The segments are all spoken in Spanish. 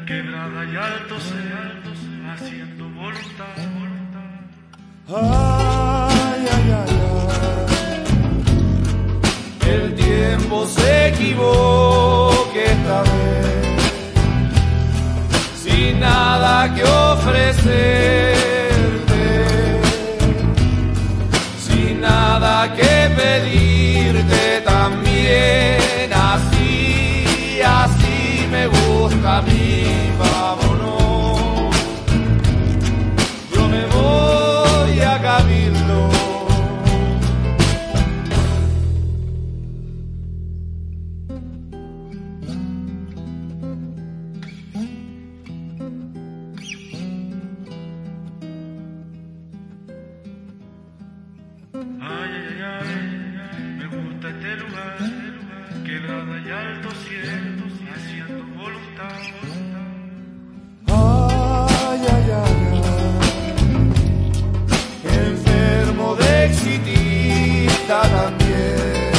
quebrada y alto ser, haciendo voluntad. Ay, ay, ay, ay. El tiempo se equivoque esta vez, sin nada que ofrecerte, sin nada que pedirte también, así me gusta a mí, vámonos, yo me voy a Cabildo. Ay, ay, ay, me gusta este lugar, quebrada y alto cielo, haciendo voluntad. Ay, ay, ay, ay. Enfermo de exitista también,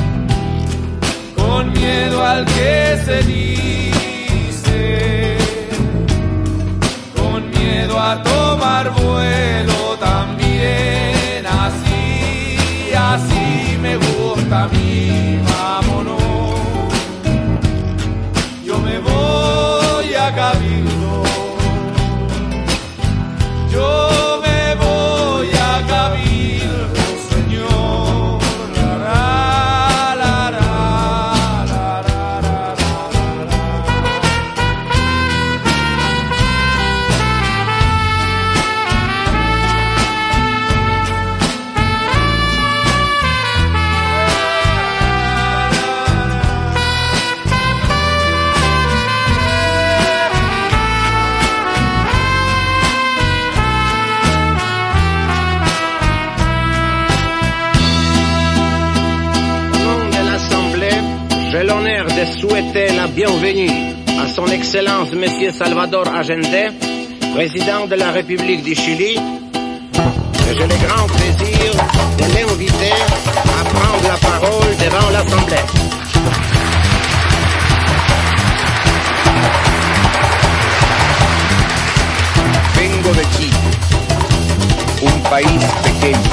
con miedo al que se dice, con miedo a tomar vuelo también, así me gusta a mí, vámonos, yo me voy a Cabildo, yo me voy a Cabildo, señor, la, la, la, la, la, la, la, J'ai l'honneur de souhaiter la bienvenue à son Excellence Monsieur Salvador Allende, président de la République du Chili. Et j'ai le grand plaisir de l'inviter à prendre la parole devant l'Assemblée. Vengo de Chile, un país pequeño,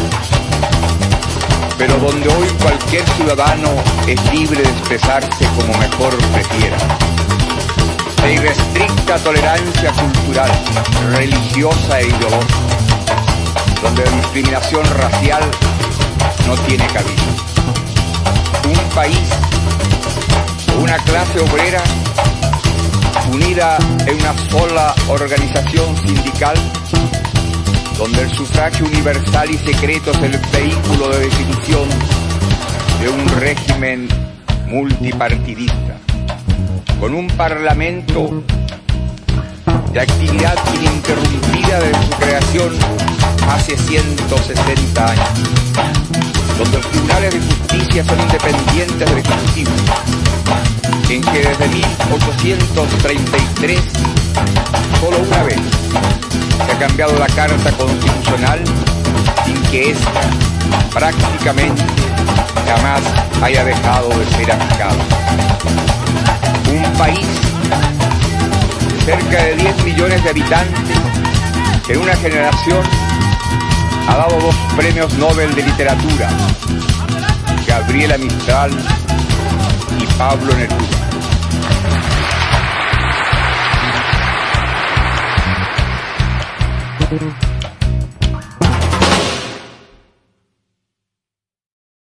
pero donde hoy cualquier ciudadano es libre de expresarse como mejor prefiera. De irrestricta tolerancia cultural, religiosa e ideológica, donde la discriminación racial no tiene cabida. Un país, una clase obrera unida en una sola organización sindical, donde el sufragio universal y secreto es el vehículo de definición de un régimen multipartidista, con un parlamento de actividad ininterrumpida desde su creación hace 160 años, donde los tribunales de justicia son independientes del Ejecutivo, en que desde 1833, solo una vez, se ha cambiado la Carta Constitucional sin que ésta prácticamente jamás haya dejado de ser aplicada. Un país de cerca de 10 millones de habitantes que en una generación ha dado 2 premios Nobel de literatura, Gabriela Mistral y Pablo Neruda.